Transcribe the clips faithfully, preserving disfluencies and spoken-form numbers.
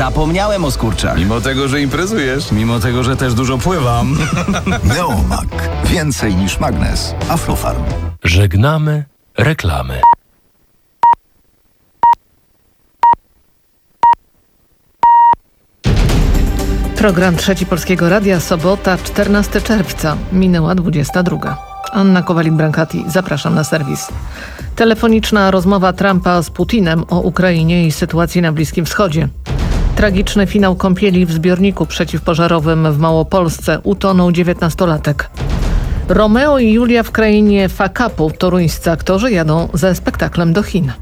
Zapomniałem o skurczach. Mimo tego, że imprezujesz. Mimo tego, że też dużo pływam. Neomag. Więcej niż magnes. Aflofarm. Żegnamy reklamy. Program Trzeci Polskiego Radia, sobota, czternastego czerwca. Minęła dwudziesta druga. Anna Kowalik-Brankati, zapraszam na serwis. Telefoniczna rozmowa Trumpa z Putinem o Ukrainie i sytuacji na Bliskim Wschodzie. Tragiczny finał kąpieli w zbiorniku przeciwpożarowym w Małopolsce. Utonął dziewiętnastolatek. Romeo i Julia w krainie fuck-upu. Toruńscy aktorzy jadą ze spektaklem do Chin.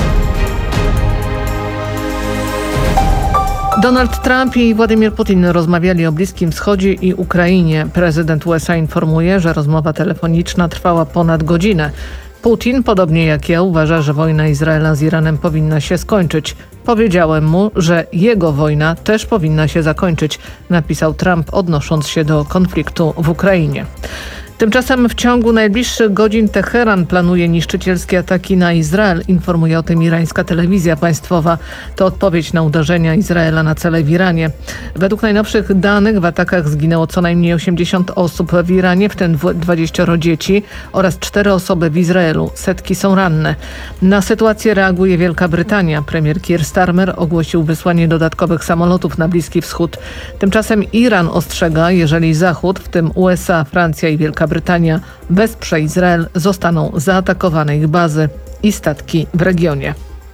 Donald Trump i Władimir Putin rozmawiali o Bliskim Wschodzie i Ukrainie. Prezydent U S A informuje, że rozmowa telefoniczna trwała ponad godzinę. Putin, podobnie jak ja, uważa, że wojna Izraela z Iranem powinna się skończyć. Powiedziałem mu, że jego wojna też powinna się zakończyć, napisał Trump, odnosząc się do konfliktu w Ukrainie. Tymczasem w ciągu najbliższych godzin Teheran planuje niszczycielskie ataki na Izrael, informuje o tym irańska telewizja państwowa. To odpowiedź na uderzenia Izraela na cele w Iranie. Według najnowszych danych w atakach zginęło co najmniej osiemdziesiąt osób w Iranie, w tym dwadzieścia dzieci oraz cztery osoby w Izraelu. Setki są ranne. Na sytuację reaguje Wielka Brytania. Premier Keir Starmer ogłosił wysłanie dodatkowych samolotów na Bliski Wschód. Tymczasem Iran ostrzega, jeżeli Zachód, w tym U S A, Francja i Wielka Brytania wesprze Izrael, zostaną zaatakowane ich bazy i statki w regionie.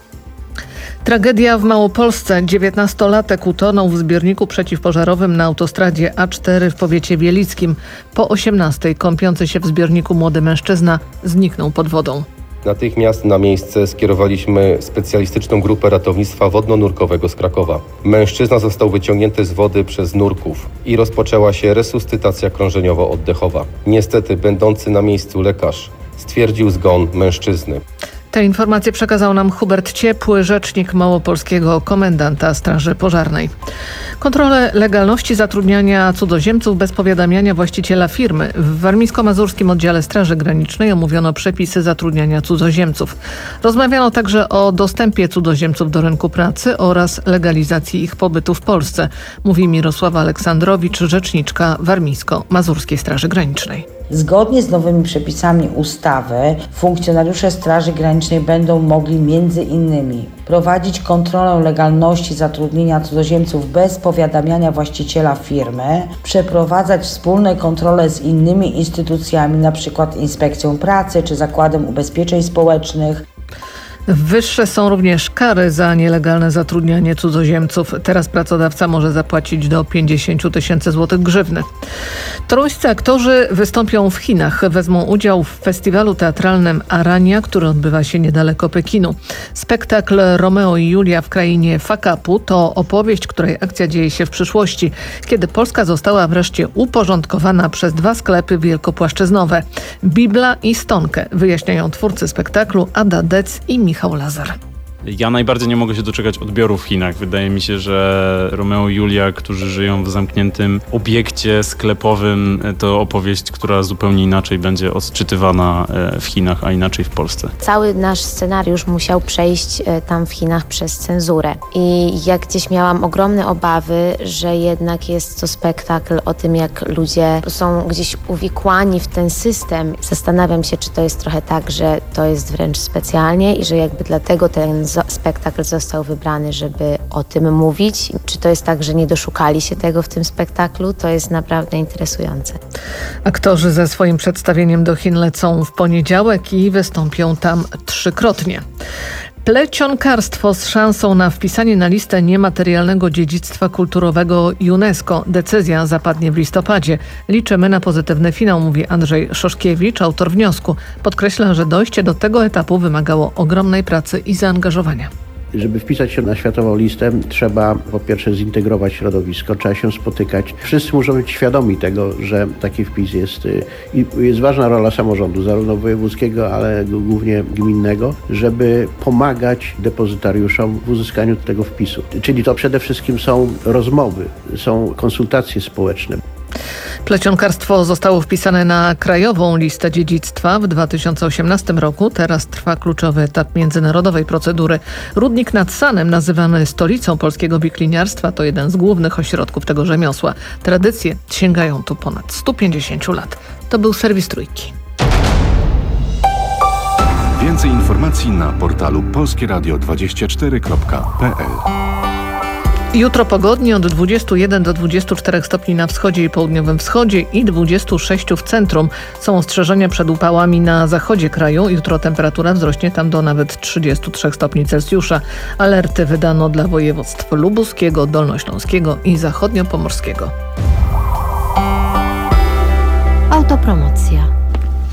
Tragedia w Małopolsce. dziewiętnastolatek utonął w zbiorniku przeciwpożarowym na autostradzie A cztery w powiecie wielickim. Po osiemnastej kąpiący się w zbiorniku młody mężczyzna zniknął pod wodą. Natychmiast na miejsce skierowaliśmy specjalistyczną grupę ratownictwa wodno-nurkowego z Krakowa. Mężczyzna został wyciągnięty z wody przez nurków i rozpoczęła się resuscytacja krążeniowo-oddechowa. Niestety będący na miejscu lekarz stwierdził zgon mężczyzny. Te informacje przekazał nam Hubert Ciepły, rzecznik małopolskiego komendanta Straży Pożarnej. Kontrolę legalności zatrudniania cudzoziemców bez powiadamiania właściciela firmy. W warmińsko-mazurskim oddziale Straży Granicznej omówiono przepisy zatrudniania cudzoziemców. Rozmawiano także o dostępie cudzoziemców do rynku pracy oraz legalizacji ich pobytu w Polsce, mówi Mirosława Aleksandrowicz, rzeczniczka warmińsko-mazurskiej Straży Granicznej. Zgodnie z nowymi przepisami ustawy funkcjonariusze Straży Granicznej będą mogli między innymi prowadzić kontrolę legalności zatrudnienia cudzoziemców bez powiadamiania właściciela firmy, przeprowadzać wspólne kontrole z innymi instytucjami, np. Inspekcją Pracy czy Zakładem Ubezpieczeń Społecznych. Wyższe są również kary za nielegalne zatrudnianie cudzoziemców. Teraz pracodawca może zapłacić do pięćdziesiąt tysięcy złotych grzywny. Toruńscy aktorzy wystąpią w Chinach. Wezmą udział w festiwalu teatralnym Arania, który odbywa się niedaleko Pekinu. Spektakl Romeo i Julia w krainie fuck-upu to opowieść, której akcja dzieje się w przyszłości, kiedy Polska została wreszcie uporządkowana przez dwa sklepy wielkopłaszczyznowe. Bibla i Stonkę, wyjaśniają twórcy spektaklu Ada Dec i Michał Lazar. Ja najbardziej nie mogę się doczekać odbioru w Chinach. Wydaje mi się, że Romeo i Julia, którzy żyją w zamkniętym obiekcie sklepowym, to opowieść, która zupełnie inaczej będzie odczytywana w Chinach, a inaczej w Polsce. Cały nasz scenariusz musiał przejść tam w Chinach przez cenzurę. I jak gdzieś miałam ogromne obawy, że jednak jest to spektakl o tym, jak ludzie są gdzieś uwikłani w ten system. Zastanawiam się, czy to jest trochę tak, że to jest wręcz specjalnie i że jakby dlatego ten spektakl został wybrany, żeby o tym mówić. Czy to jest tak, że nie doszukali się tego w tym spektaklu? To jest naprawdę interesujące. Aktorzy ze swoim przedstawieniem do Chin lecą w poniedziałek i wystąpią tam trzykrotnie. Plecionkarstwo z szansą na wpisanie na listę niematerialnego dziedzictwa kulturowego UNESCO. Decyzja zapadnie w listopadzie. Liczymy na pozytywny finał, mówi Andrzej Szoszkiewicz, autor wniosku. Podkreśla, że dojście do tego etapu wymagało ogromnej pracy i zaangażowania. Żeby wpisać się na światową listę, trzeba po pierwsze zintegrować środowisko, trzeba się spotykać. Wszyscy muszą być świadomi tego, że taki wpis jest. I jest ważna rola samorządu, zarówno wojewódzkiego, ale głównie gminnego, żeby pomagać depozytariuszom w uzyskaniu tego wpisu. Czyli to przede wszystkim są rozmowy, są konsultacje społeczne. Plecionkarstwo zostało wpisane na krajową listę dziedzictwa w dwa tysiące osiemnastym roku. Teraz trwa kluczowy etap międzynarodowej procedury. Rudnik nad Sanem, nazywany stolicą polskiego wikliniarstwa, to jeden z głównych ośrodków tego rzemiosła. Tradycje sięgają tu ponad stu pięćdziesięciu lat. To był serwis Trójki. Więcej informacji na portalu polskie radio dwadzieścia cztery kropka p l. Jutro pogodnie od dwudziestu jeden do dwudziestu czterech stopni na wschodzie i południowym wschodzie i dwudziestu sześciu w centrum. Są ostrzeżenia przed upałami na zachodzie kraju. Jutro temperatura wzrośnie tam do nawet trzydziestu trzech stopni Celsjusza. Alerty wydano dla województw lubuskiego, dolnośląskiego i zachodniopomorskiego. Autopromocja.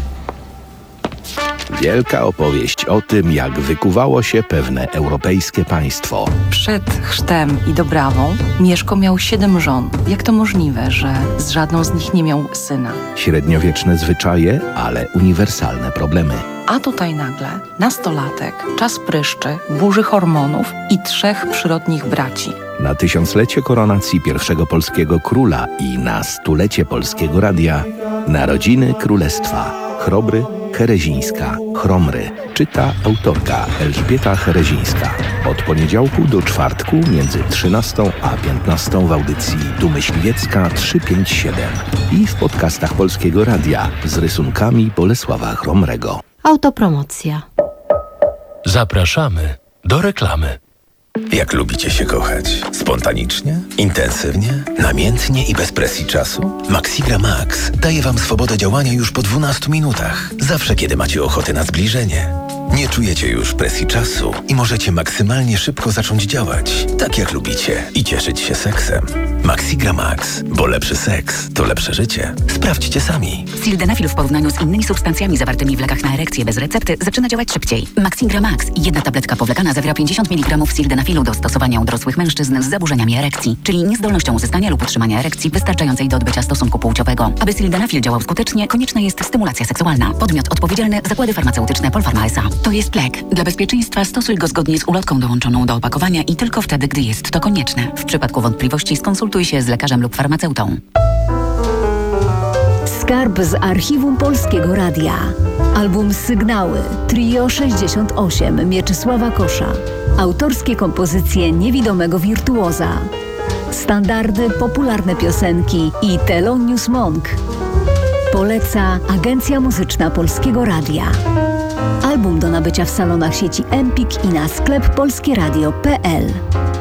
Wielka opowieść o tym, jak wykuwało się pewne europejskie państwo. Przed chrztem i dobrawą Mieszko miał siedem żon. Jak to możliwe, że z żadną z nich nie miał syna? Średniowieczne zwyczaje, ale uniwersalne problemy. A tutaj nagle nastolatek, czas pryszczy, burzy hormonów i trzech przyrodnich braci. Na tysiąclecie koronacji pierwszego polskiego króla i na stulecie polskiego radia Narodziny Królestwa. Chrobry, Herezińska, Chromry. Czyta autorka Elżbieta Herezińska. Od poniedziałku do czwartku między trzynastą a piętnastą w audycji Tu Myśliwiecka trzysta pięćdziesiąt siedem i w podcastach Polskiego Radia z rysunkami Bolesława Chromrego. Autopromocja. Zapraszamy do reklamy. Jak lubicie się kochać? Spontanicznie? Intensywnie? Namiętnie i bez presji czasu? Maxigra Max daje Wam swobodę działania już po dwunastu minutach. Zawsze, kiedy macie ochotę na zbliżenie. Nie czujecie już presji czasu i możecie maksymalnie szybko zacząć działać, tak jak lubicie i cieszyć się seksem. Maxigra Max, bo lepszy seks to lepsze życie. Sprawdźcie sami. Sildenafil w porównaniu z innymi substancjami zawartymi w lekach na erekcję bez recepty zaczyna działać szybciej. Maxigra Max, jedna tabletka powlekana zawiera pięćdziesiąt miligramów sildenafilu do stosowania u dorosłych mężczyzn z zaburzeniami erekcji, czyli niezdolnością uzyskania lub utrzymania erekcji wystarczającej do odbycia stosunku płciowego. Aby sildenafil działał skutecznie, konieczna jest stymulacja seksualna. Podmiot odpowiedzialny Zakłady Farmaceutyczne Polpharma S A. To jest lek. Dla bezpieczeństwa stosuj go zgodnie z ulotką dołączoną do opakowania i tylko wtedy, gdy jest to konieczne. W przypadku wątpliwości skonsultuj się z lekarzem lub farmaceutą. Skarb z archiwum Polskiego Radia. Album Sygnały, Trio sześćdziesiąt osiem Mieczysława Kosza. Autorskie kompozycje niewidomego wirtuoza. Standardy, popularne piosenki i Thelonious Monk. Poleca Agencja Muzyczna Polskiego Radia. Album do nabycia w salonach sieci Empik i na sklep polskieradio kropka p l.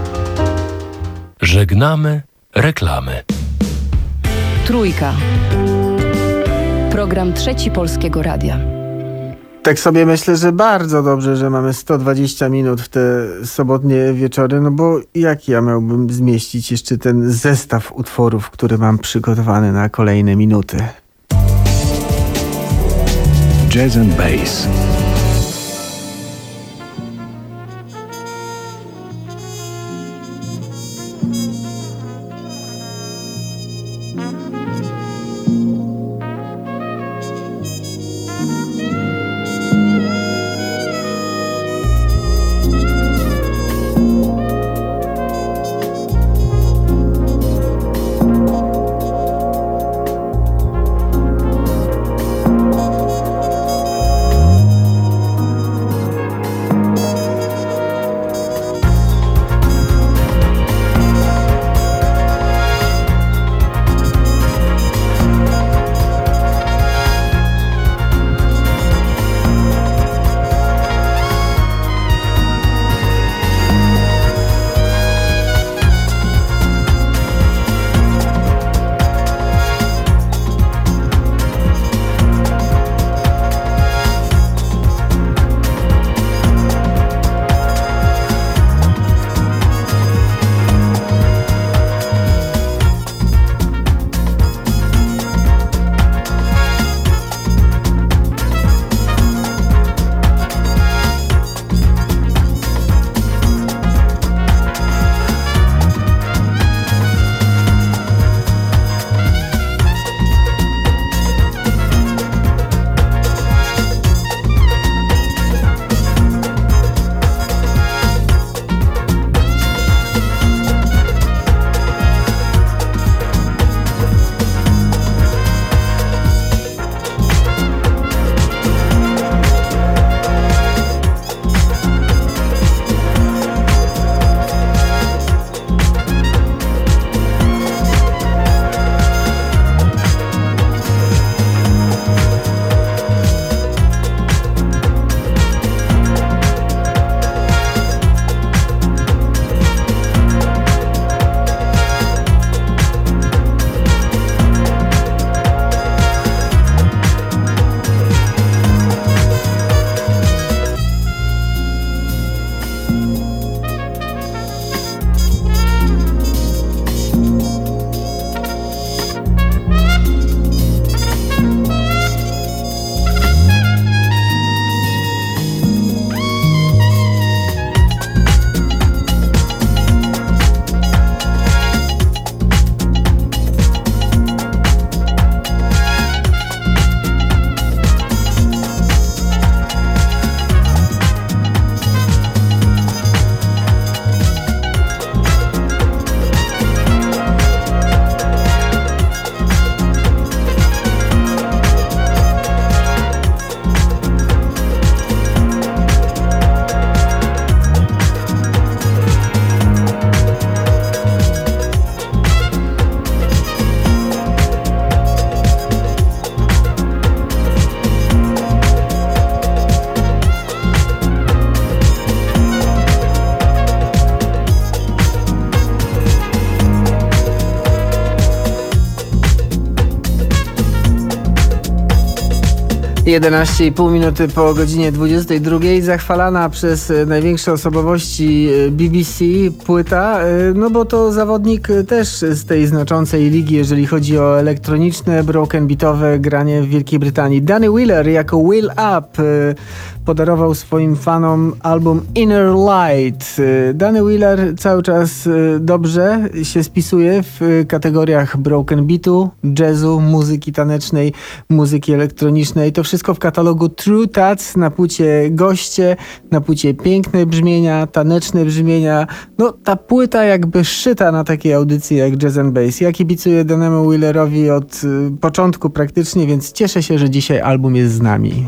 Żegnamy reklamy. Trójka. Program Trzeci Polskiego Radia. Tak sobie myślę, że bardzo dobrze, że mamy sto dwadzieścia minut w te sobotnie wieczory, no bo jak ja miałbym zmieścić jeszcze ten zestaw utworów, który mam przygotowany na kolejne minuty. Jazz and Bass. jedenaście i pół minuty po godzinie dwudziestej drugiej, zachwalana przez największe osobowości B B C płyta, no bo to zawodnik też z tej znaczącej ligi, jeżeli chodzi o elektroniczne, broken beatowe granie w Wielkiej Brytanii. Danny Wheeler jako Wheel Up podarował swoim fanom album Inner Light. Danny Wheeler cały czas dobrze się spisuje w kategoriach broken beatu, jazzu, muzyki tanecznej, muzyki elektronicznej. To wszystko w katalogu True Tats, na płycie Goście, na płycie piękne brzmienia, taneczne brzmienia. No ta płyta jakby szyta na takiej audycji jak Jazz and Bass. Ja kibicuję Dannemu Wheelerowi od y, początku praktycznie, więc cieszę się, że dzisiaj album jest z nami.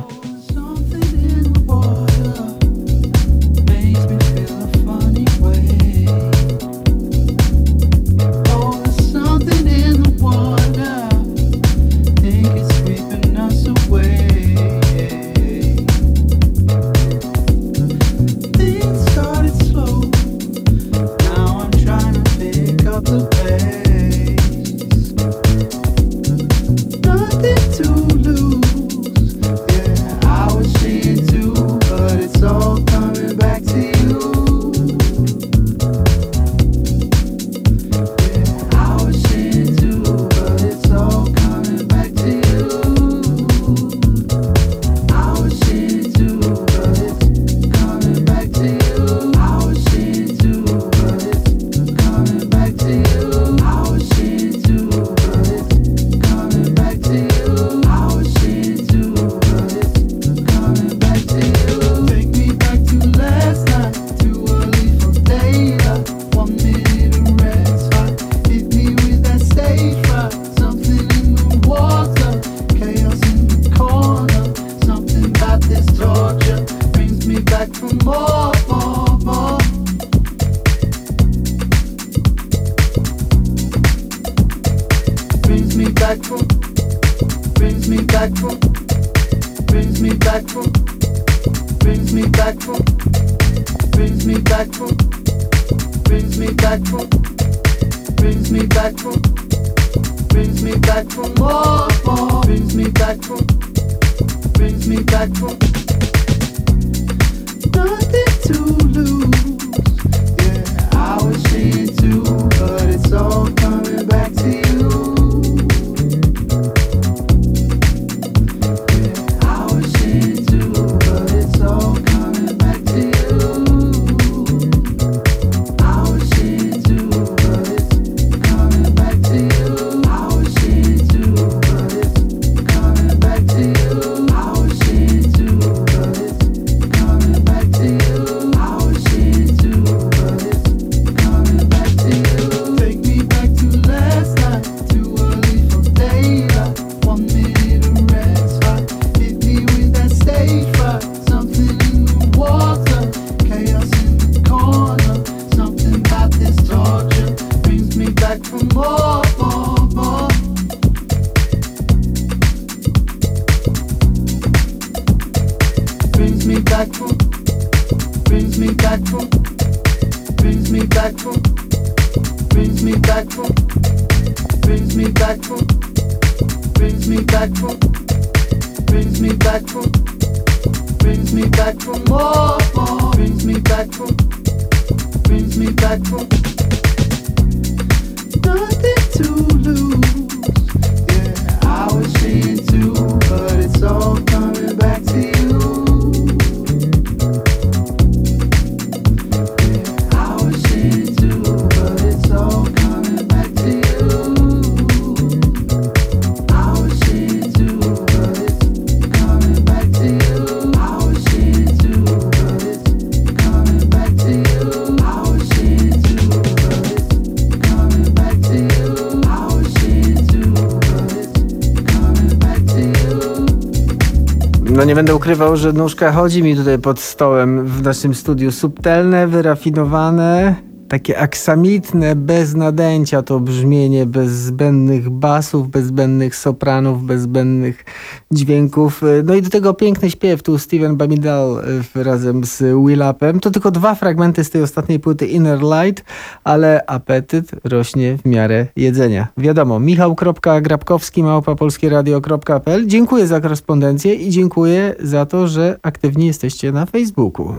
No nie będę ukrywał, że nóżka chodzi mi tutaj pod stołem w naszym studiu. Subtelne, wyrafinowane, takie aksamitne, bez nadęcia to brzmienie, bez zbędnych basów, bez zbędnych sopranów, bez zbędnych dźwięków. No i do tego piękny śpiew, tu Steven Bamidal razem z Will Upem. To tylko dwa fragmenty z tej ostatniej płyty Inner Light, ale apetyt rośnie w miarę jedzenia. Wiadomo, michał kropka grabkowski małpa polskieradio kropka p l. Dziękuję za korespondencję i dziękuję za to, że aktywni jesteście na Facebooku.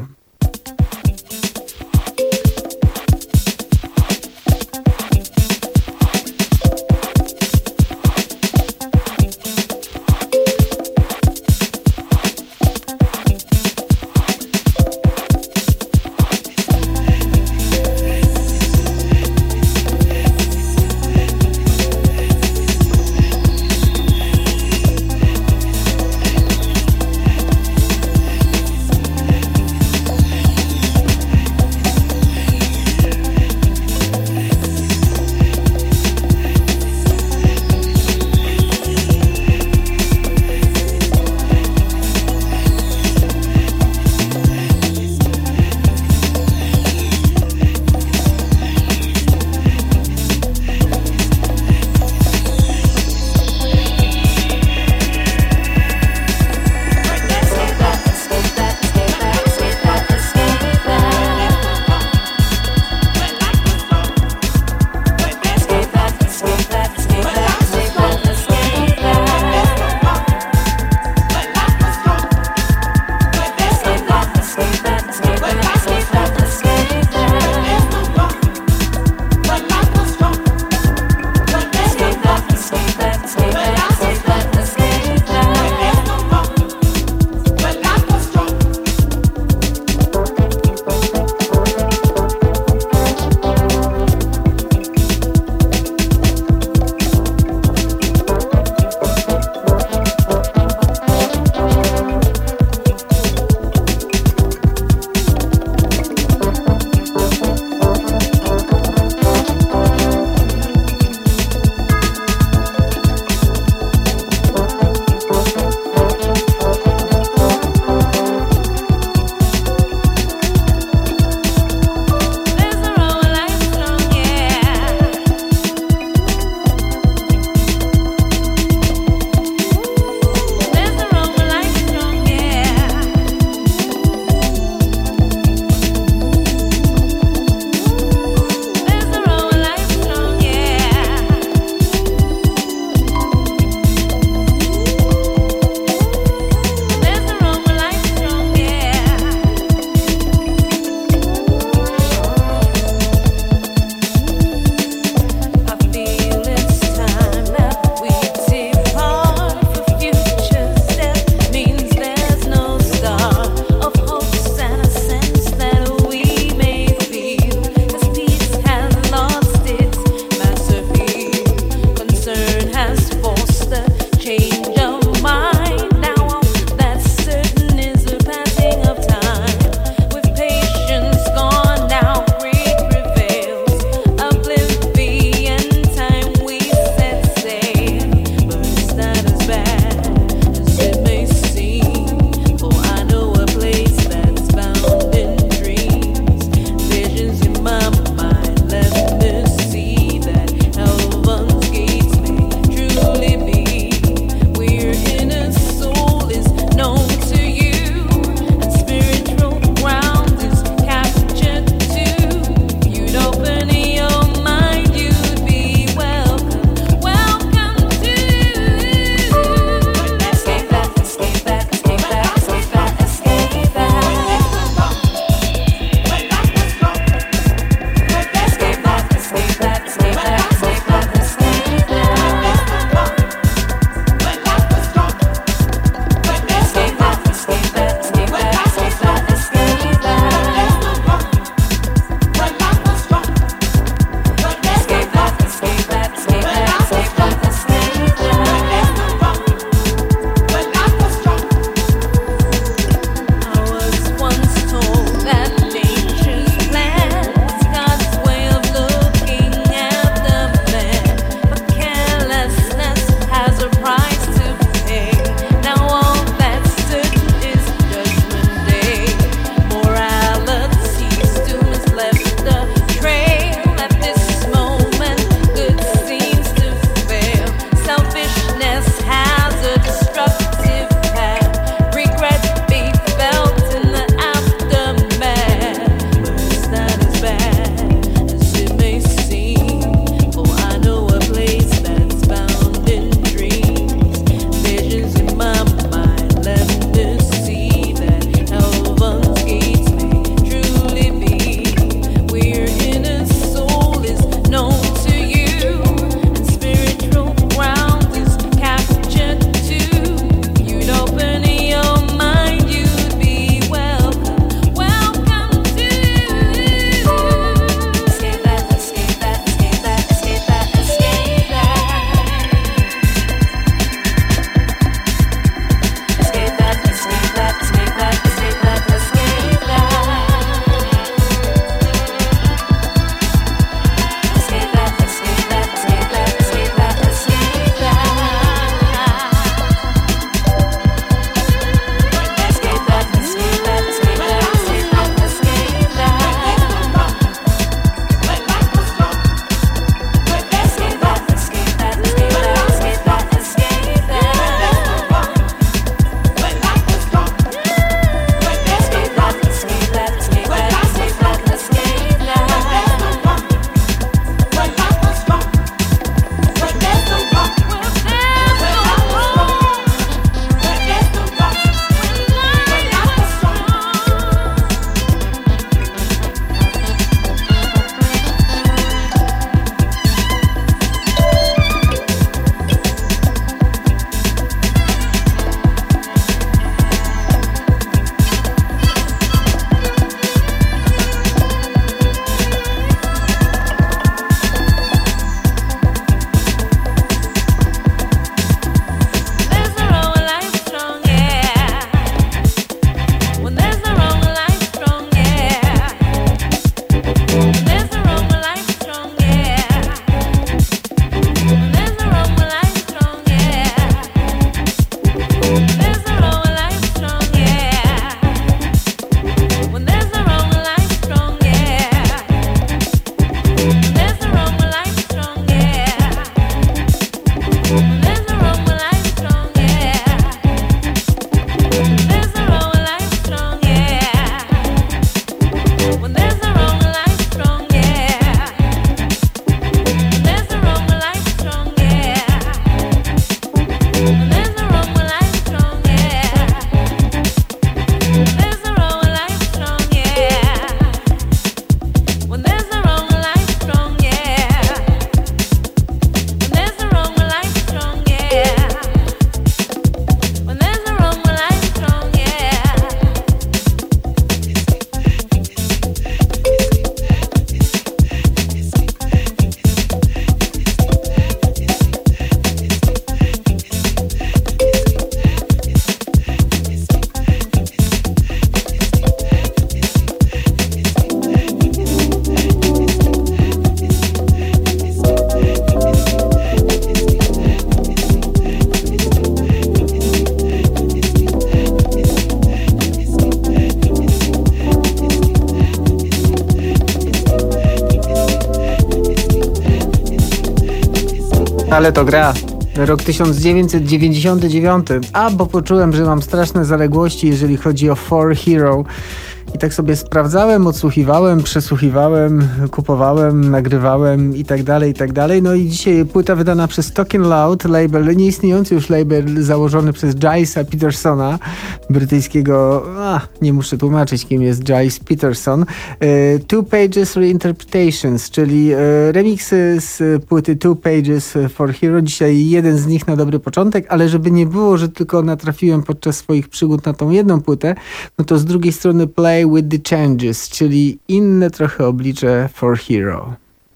Ale to gra. Rok tysiąc dziewięćset dziewięćdziesiąty dziewiąty. A, bo poczułem, że mam straszne zaległości, jeżeli chodzi o For Hero. I tak sobie sprawdzałem, odsłuchiwałem, przesłuchiwałem, kupowałem, nagrywałem i tak dalej, i tak dalej. No i dzisiaj płyta wydana przez Talking Loud, label, nieistniejący już label założony przez Gilesa Petersona, brytyjskiego, a, nie muszę tłumaczyć, kim jest Giles Peterson. E, Two Pages Reinterpretations, czyli e, remiksy z płyty Two Pages for Hero. Dzisiaj jeden z nich na dobry początek, ale żeby nie było, że tylko natrafiłem podczas swoich przygód na tą jedną płytę, no to z drugiej strony Play with the Changes, czyli inne trochę oblicze For Hero.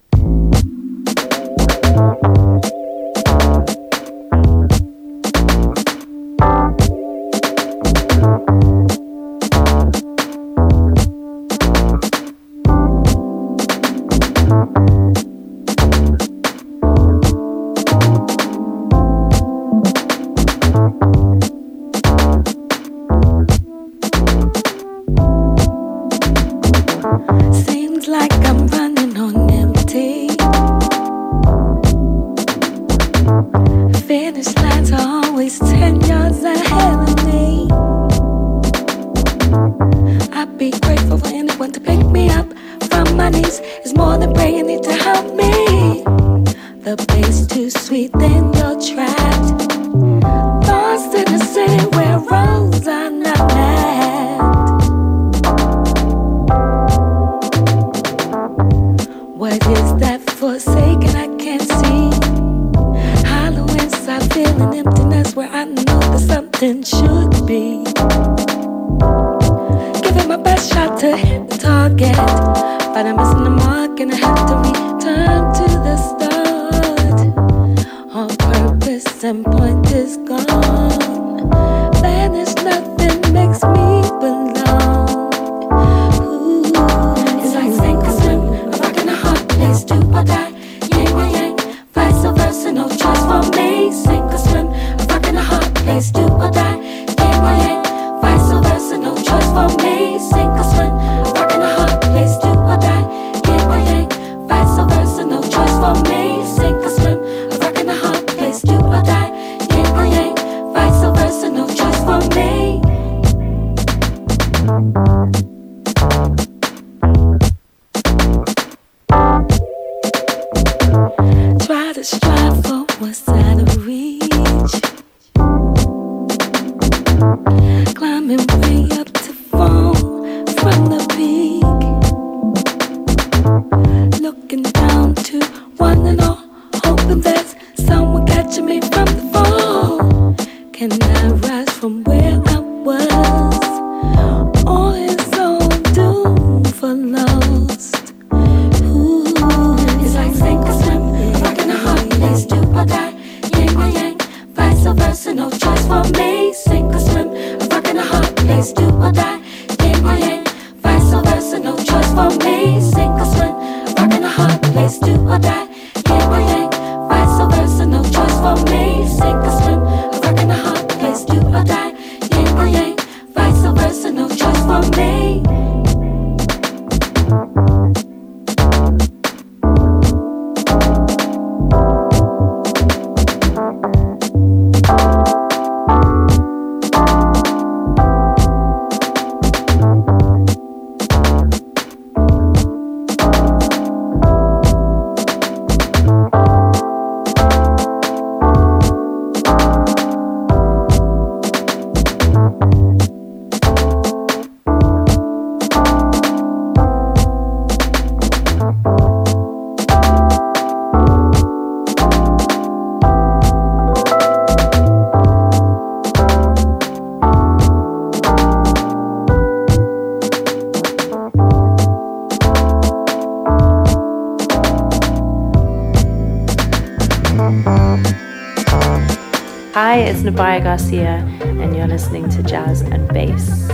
Hi, it's Nabaya Garcia, and you're listening to Jazz and Bass.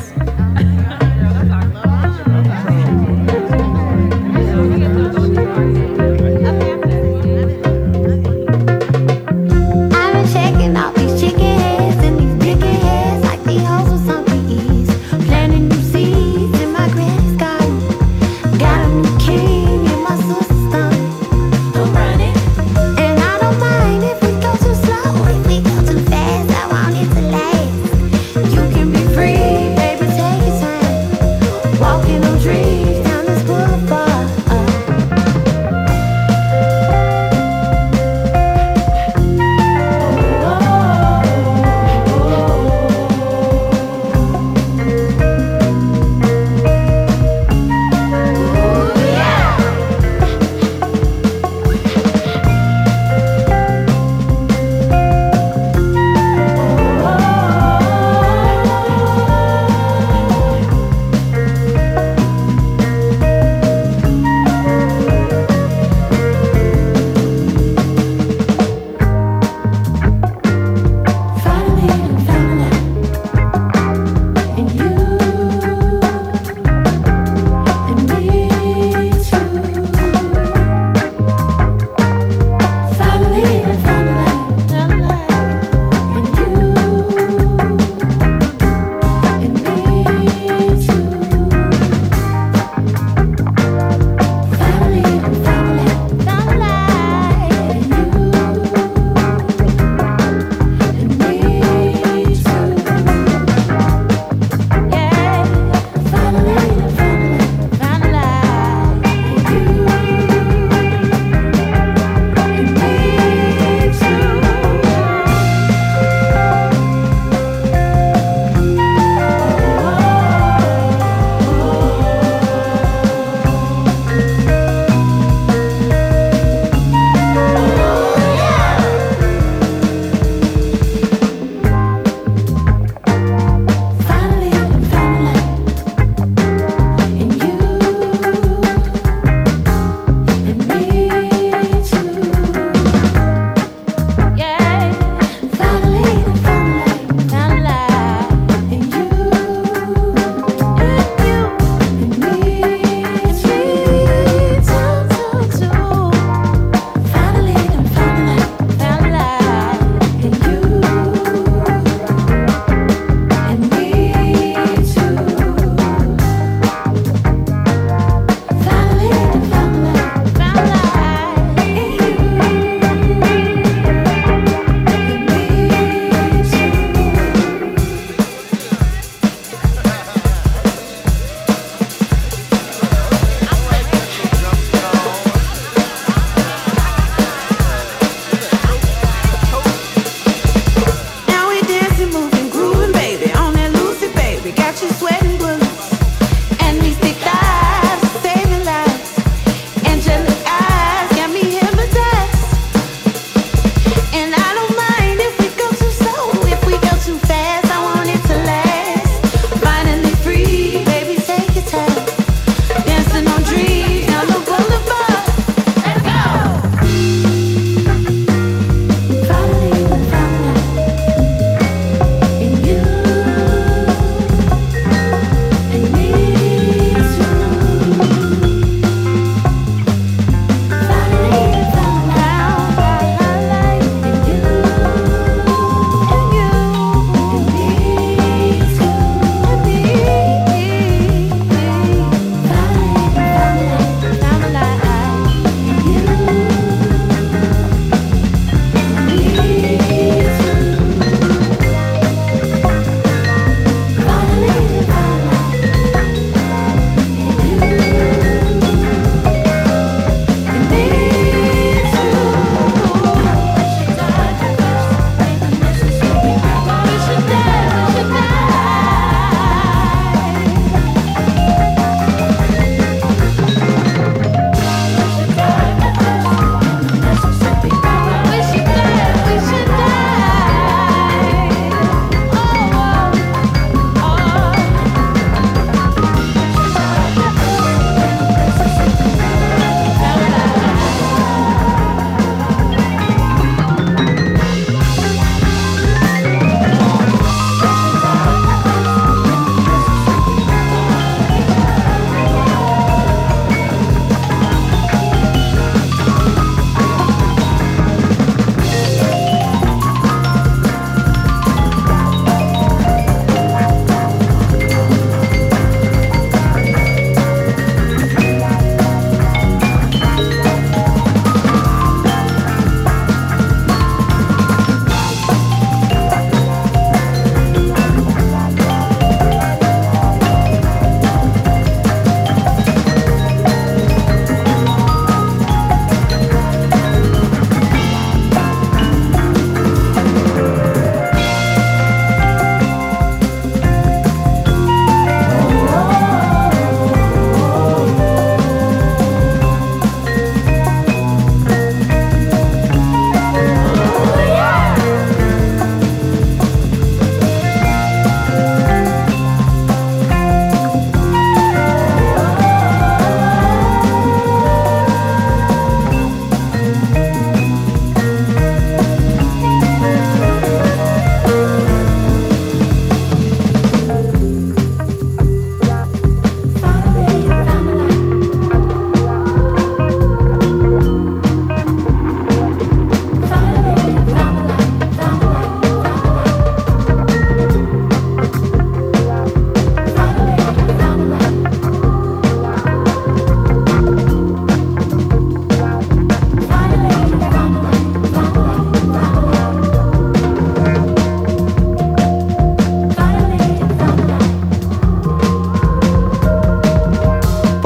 And I don't mind if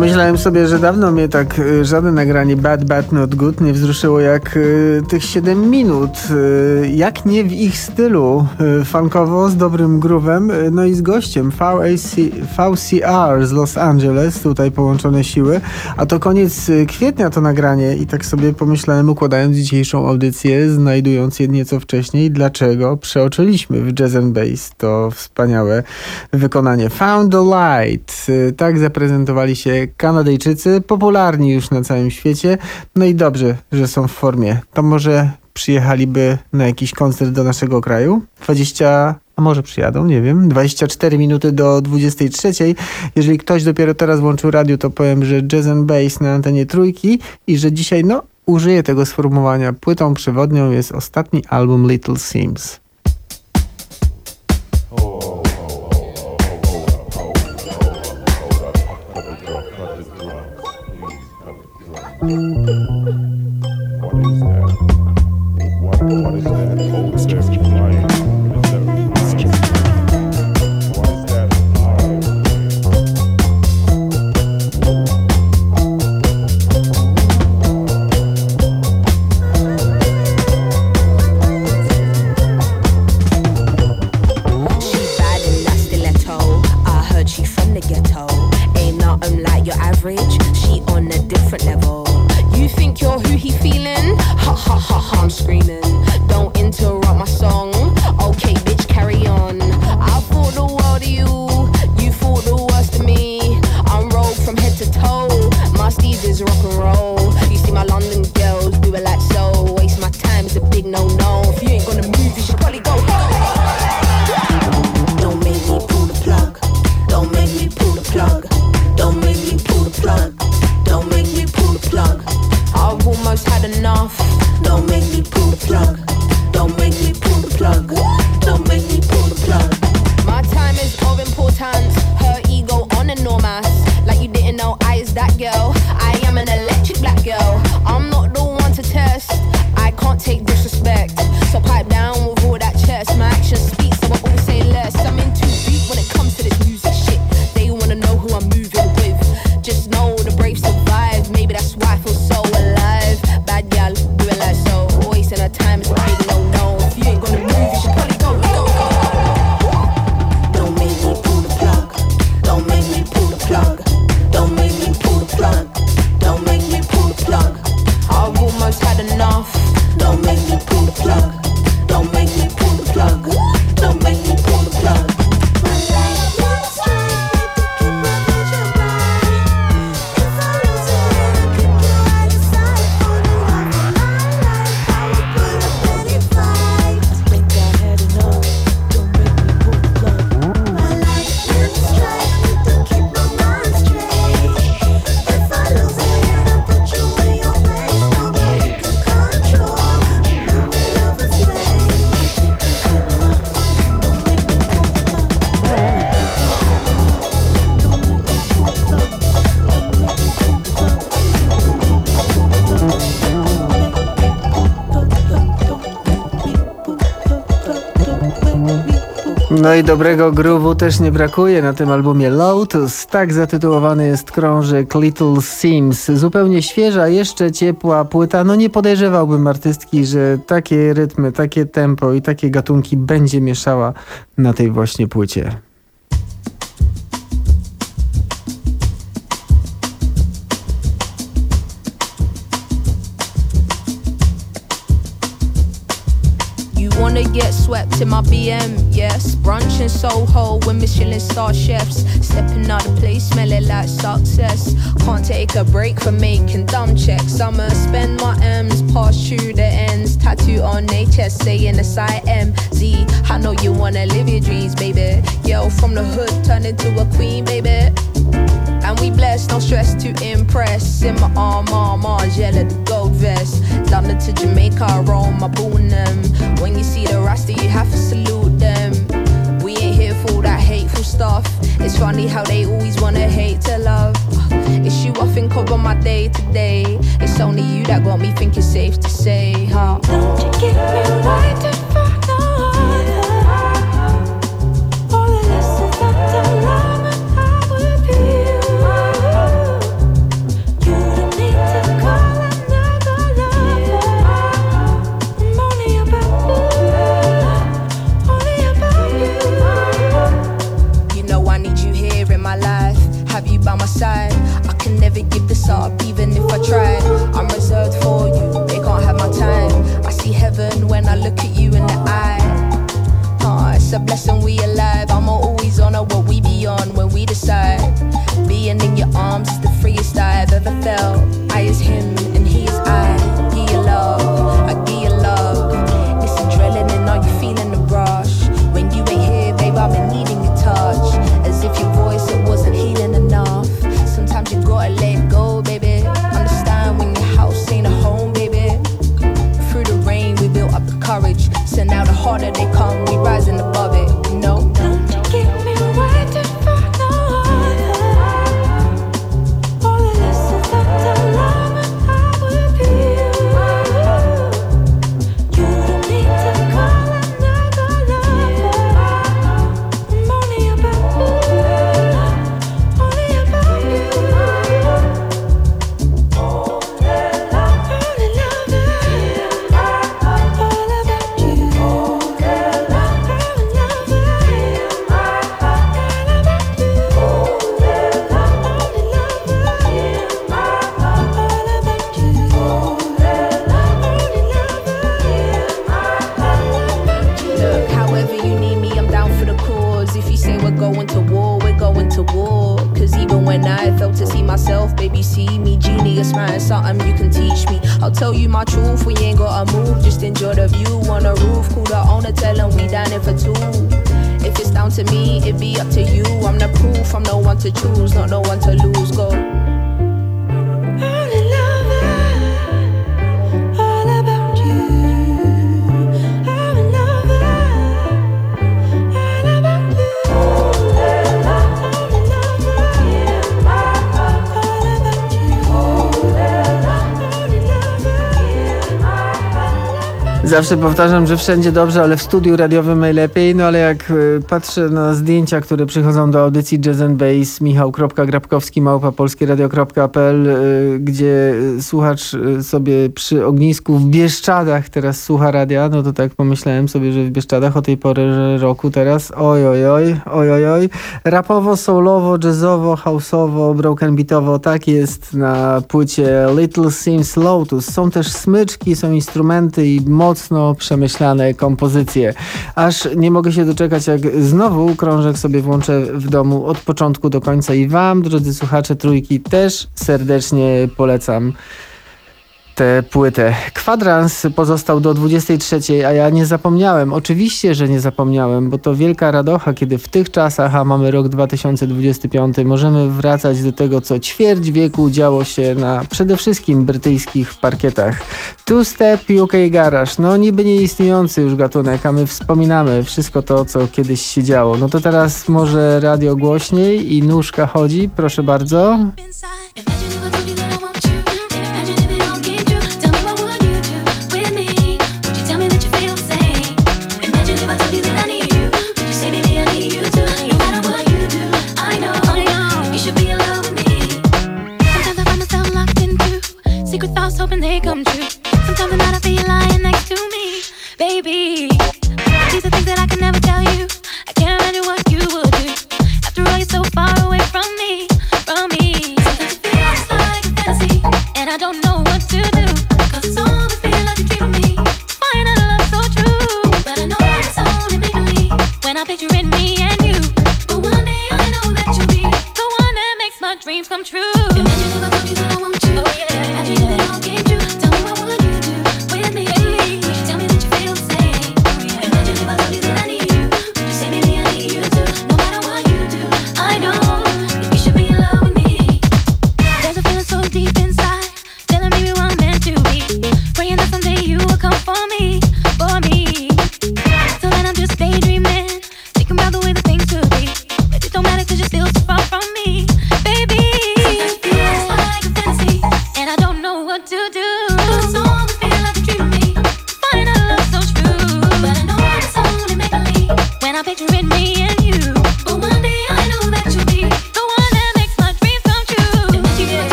Pomyślałem sobie, że dawno mnie tak y, żadne nagranie Bad Bad Not Good nie wzruszyło jak y, tych siedem minut. Y, jak nie w ich stylu. Y, funkowo, z dobrym groovem, y, no i z gościem V C R z Los Angeles, tutaj połączone siły. A to koniec y, kwietnia to nagranie i tak sobie pomyślałem, układając dzisiejszą audycję, znajdując je nieco wcześniej, dlaczego przeoczyliśmy w Jazz and Bass to wspaniałe wykonanie Found the Light. Y, tak zaprezentowali się Kanadyjczycy, popularni już na całym świecie. No i dobrze, że są w formie. To może przyjechaliby na jakiś koncert do naszego kraju? dwadzieścia, a może przyjadą, nie wiem. dwadzieścia cztery minuty do dwudziestej trzeciej. Jeżeli ktoś dopiero teraz włączył radio, to powiem, że Jazz and Bass na antenie Trójki i że dzisiaj, no, użyję tego sformułowania. Płytą przewodnią jest ostatni album Little Sims. No i dobrego groove'u też nie brakuje na tym albumie Lotus. Tak zatytułowany jest krążek Little Sims. Zupełnie świeża, jeszcze ciepła płyta. No nie podejrzewałbym artystki, że takie rytmy, takie tempo i takie gatunki będzie mieszała na tej właśnie płycie. Wanna get swept in my B M, yes. Brunch in Soho with Michelin star chefs. Stepping out of place, smelling like success. Can't take a break from making dumb checks. I'ma spend my M's, pass through the ends. Tattoo on their chest, saying S I M Z. I know you wanna live your dreams, baby. Girl from the hood, turn into a queen, baby. And we blessed, no stress to impress. In my arm, arm, Margiela, the gold vest. London to Jamaica, I roll my boonem. When you see the Rasta, you have to salute them. We ain't here for that hateful stuff. It's funny how they always wanna hate to love. It's you I think of on my day to day. It's only you that got me thinking safe to say, huh? Don't you give me light from the all the lessons that I learned. when I look at you in the eye. Oh, it's a blessing we alive. I'm always honor what we be on when we decide. Being in your arms is the freest I've ever felt. I is him and he is I. Give you love, I give you love. It's adrenaline, are you feeling the rush? When you ain't here, babe, I've been needing your touch. As if your voice, it wasn't healing enough. Sometimes you gotta let it go, baby. Understand when your house ain't a home, baby. Through the rain, we built up the courage. So now the harder they come, we rising above it. No, no, no, no. Keep me waiting for no other. All the lessons that I learned when I with you. You don't need to call another lover. I'm only about you, only about you. Only love, only love, all about you. Look, however you need me, I'm down for the cause. If you say we're going to war, we're going to war. Cause even when I failed to see myself, baby, see me. Genius, man, something you can teach me. I'll tell you my truth, we ain't gotta move. Just enjoy the view on the roof. Call the owner, tell him we dining for two. If it's down to me, it be up to you. I'm the proof, I'm no one to choose, not no one to lose. Go. Only lover, all about you. Only lover, all about you. Only lover, only lover, all about you. Only lover. Zawsze powtarzam, że wszędzie dobrze, ale w studiu radiowym najlepiej. No ale jak y, patrzę na zdjęcia, które przychodzą do audycji Jazz and Bass, michał kropka grabkowski małpa polskieradio kropka p l, y, gdzie słuchacz y, sobie przy ognisku w Bieszczadach teraz słucha radia, no to tak pomyślałem sobie, że w Bieszczadach o tej pory roku teraz oj, oj, oj, oj, oj, oj. Rapowo, soulowo, jazzowo, houseowo, broken beatowo, tak jest na płycie Little Sims Lotus. Są też smyczki, są instrumenty i mocno przemyślane kompozycje. Aż nie mogę się doczekać, jak znowu krążek sobie włączę w domu od początku do końca i wam, drodzy słuchacze Trójki, też serdecznie polecam tę płytę. Kwadrans pozostał do dwudziestej trzeciej, a ja nie zapomniałem. Oczywiście, że nie zapomniałem, bo to wielka radocha, kiedy w tych czasach, a mamy rok dwa tysiące dwudziesty piąty, możemy wracać do tego, co ćwierć wieku działo się na przede wszystkim brytyjskich parkietach. Two Step U K Garage, no niby nieistniejący już gatunek, a my wspominamy wszystko to, co kiedyś się działo. No to teraz może radio głośniej i nóżka chodzi, proszę bardzo. Hoping they come true. Sometimes at night I feel you lying next to me, baby. These are things that I can never tell you. I can't imagine what you would do. After all, you're so far away from me, from me. Sometimes it feels like a fantasy, and I don't know what to do. Cause it's all the feel like you treat me. Find a love so true, but I know it's only make-believe when I picture it, me and you. But one day I know that you'll be the one that makes my dreams come true. Imagine if I told you that I want you. Oh yeah. Imagine if it all came true. Tell me what would you do with me? Would you tell me that you feel the same?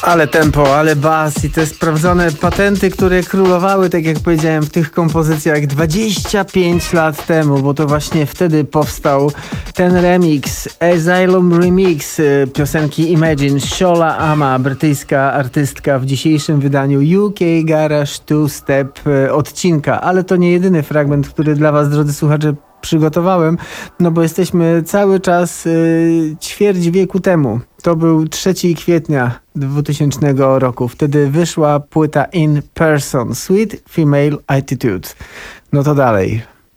Ale tempo, ale bas i te sprawdzone patenty, które królowały, tak jak powiedziałem, w tych kompozycjach dwadzieścia pięć lat temu, bo to właśnie wtedy powstał ten remix, Asylum Remix piosenki Imagine, Shola Ama, brytyjska artystka w dzisiejszym wydaniu U K Garage Two Step odcinka, ale to nie jedyny fragment, który dla was, drodzy słuchacze, przygotowałem, no bo jesteśmy cały czas yy, ćwierć wieku temu. To był trzeciego kwietnia dwutysięcznego roku. Wtedy wyszła płyta In Person, Sweet Female Attitude. No to dalej.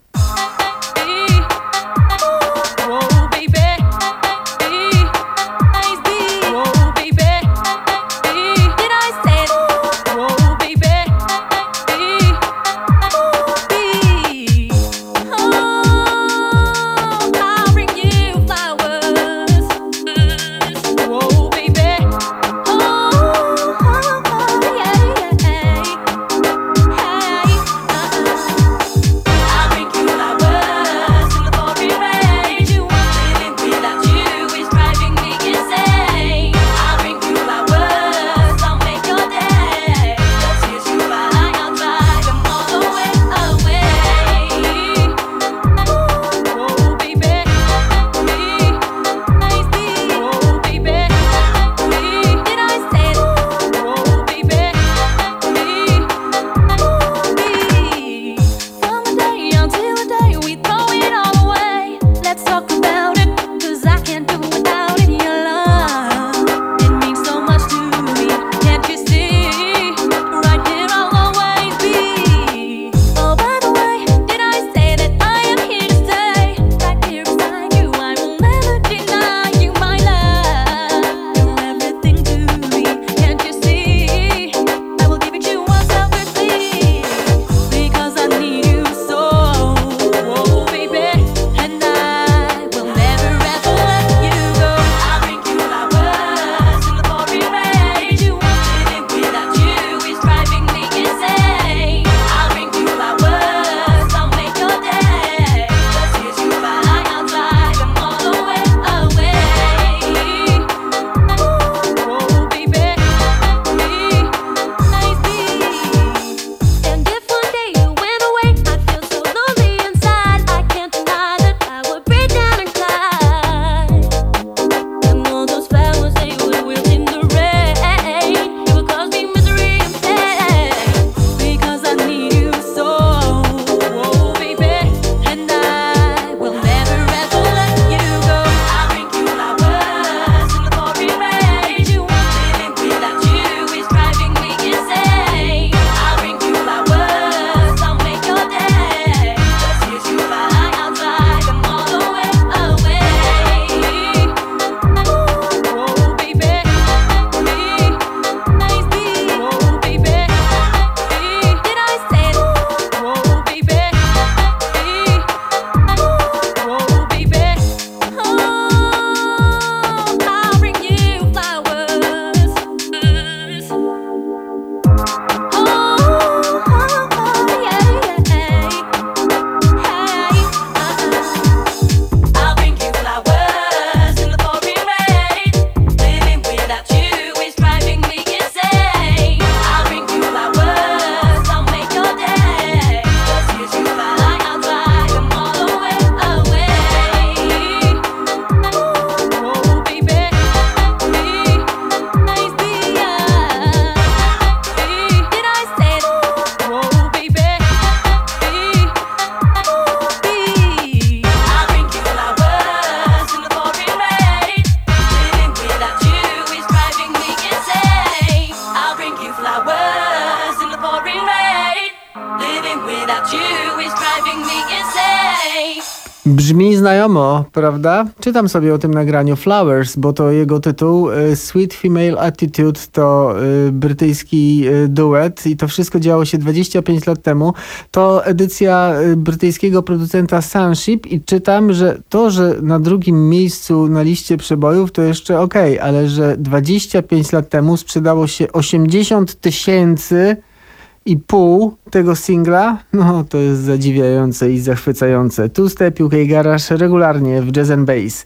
Brzmi znajomo, prawda? Czytam sobie o tym nagraniu Flowers, bo to jego tytuł. Sweet Female Attitude to y, brytyjski y, duet i to wszystko działo się dwadzieścia pięć lat temu. To edycja y, brytyjskiego producenta Sunship i czytam, że to, że na drugim miejscu na liście przebojów to jeszcze okej, okay, ale że dwadzieścia pięć lat temu sprzedało się osiemdziesiąt tysięcy i pół tego singla, no to jest zadziwiające i zachwycające. Two Step U K Garage regularnie w Jazz and Bass.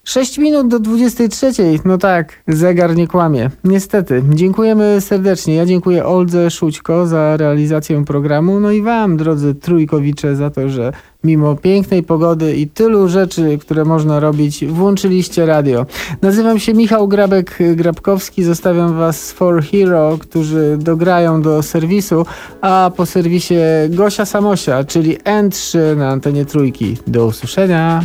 Sześć minut do dwudziestej trzeciej. No tak, zegar nie kłamie. Niestety. Dziękujemy serdecznie. Ja dziękuję Oldze Szućko za realizację programu. No i wam, drodzy trójkowicze, za to, że mimo pięknej pogody i tylu rzeczy, które można robić, włączyliście radio. Nazywam się Michał Grabek-Grabkowski. Zostawiam was z For Hero, którzy dograją do serwisu, a po serwisie Gosia Samosia, czyli N trzy na antenie Trójki. Do usłyszenia.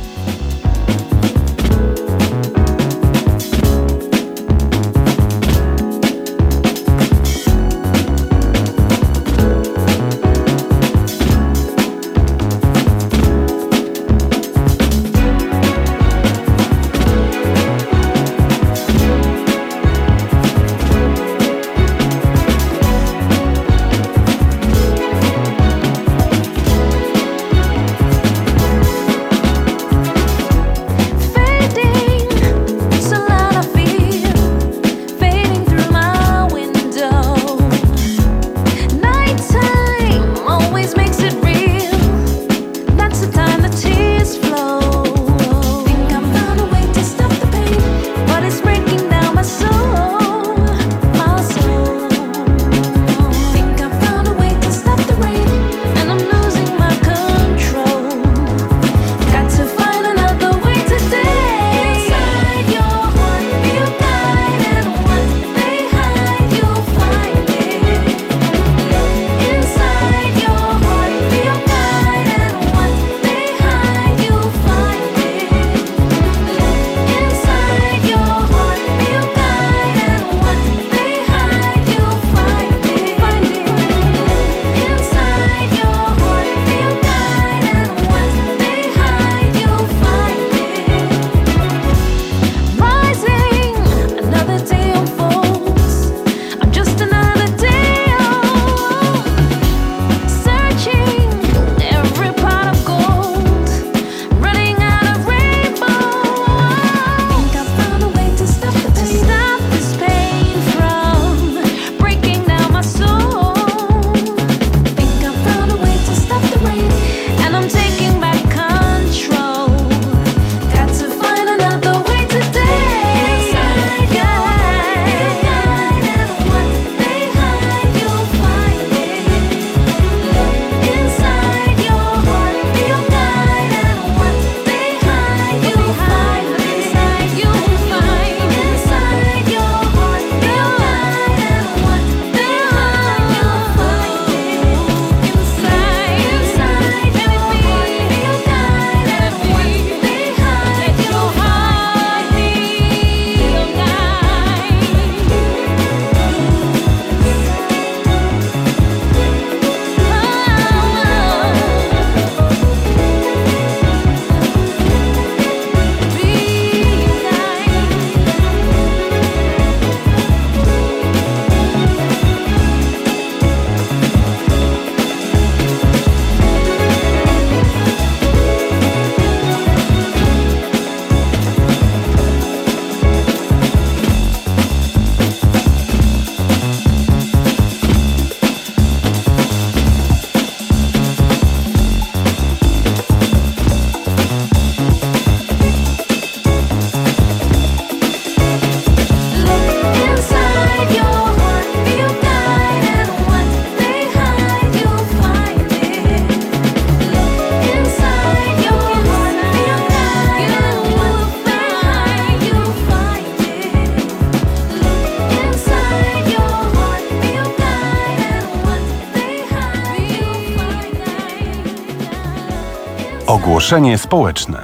Ogłoszenie społeczne.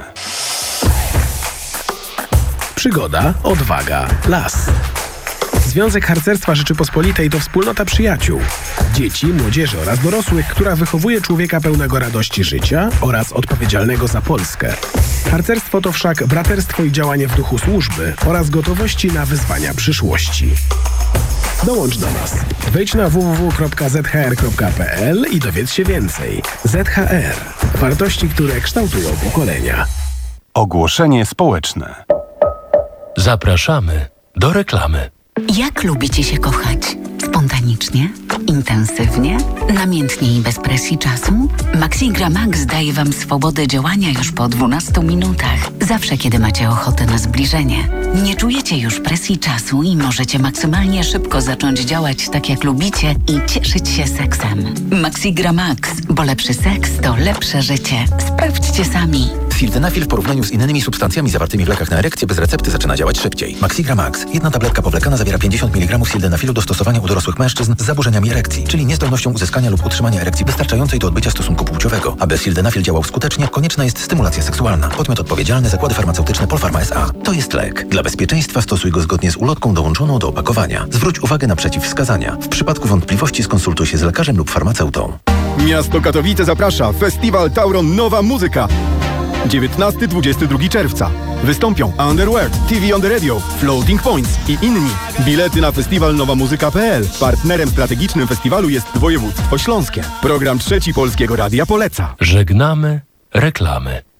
Przygoda, odwaga, las. Związek Harcerstwa Rzeczypospolitej to wspólnota przyjaciół, dzieci, młodzieży oraz dorosłych, która wychowuje człowieka pełnego radości życia oraz odpowiedzialnego za Polskę. Harcerstwo to wszak braterstwo i działanie w duchu służby oraz gotowości na wyzwania przyszłości. Dołącz do nas. Wejdź na w w w kropka z h r kropka p l i dowiedz się więcej. Z H R. Wartości, które kształtują pokolenia. Ogłoszenie społeczne. Zapraszamy do reklamy. Jak lubicie się kochać? Spontanicznie? Intensywnie? Namiętnie i bez presji czasu? Maxigra Max daje Wam swobodę działania już po dwunastu minutach. Zawsze, kiedy macie ochotę na zbliżenie. Nie czujecie już presji czasu i możecie maksymalnie szybko zacząć działać tak, jak lubicie i cieszyć się seksem. Maxigra Max, bo lepszy seks to lepsze życie. Sprawdźcie sami. Sildenafil w porównaniu z innymi substancjami zawartymi w lekach na erekcję bez recepty zaczyna działać szybciej. Maxigra Max. Jedna tabletka powlekana zawiera pięćdziesiąt miligramów sildenafilu do stosowania u dorosłych mężczyzn z zaburzeniami erekcji, czyli niezdolnością uzyskania lub utrzymania erekcji wystarczającej do odbycia stosunku płciowego. Aby sildenafil działał skutecznie, konieczna jest stymulacja seksualna. Podmiot odpowiedzialny: Zakłady Farmaceutyczne Polpharma S A. To jest lek. Dla bezpieczeństwa stosuj go zgodnie z ulotką dołączoną do opakowania. Zwróć uwagę na przeciwwskazania. W przypadku wątpliwości skonsultuj się z lekarzem lub farmaceutą. Miasto Katowice zaprasza. Festiwal Tauron Nowa Muzyka. dziewiętnastego do dwudziestego drugiego czerwca. Wystąpią Underworld, T V on the Radio, Floating Points i inni. Bilety na festiwal nowa muzyka kropka p l. Partnerem strategicznym festiwalu jest województwo śląskie. Program Trzeci Polskiego Radia poleca. Żegnamy reklamy.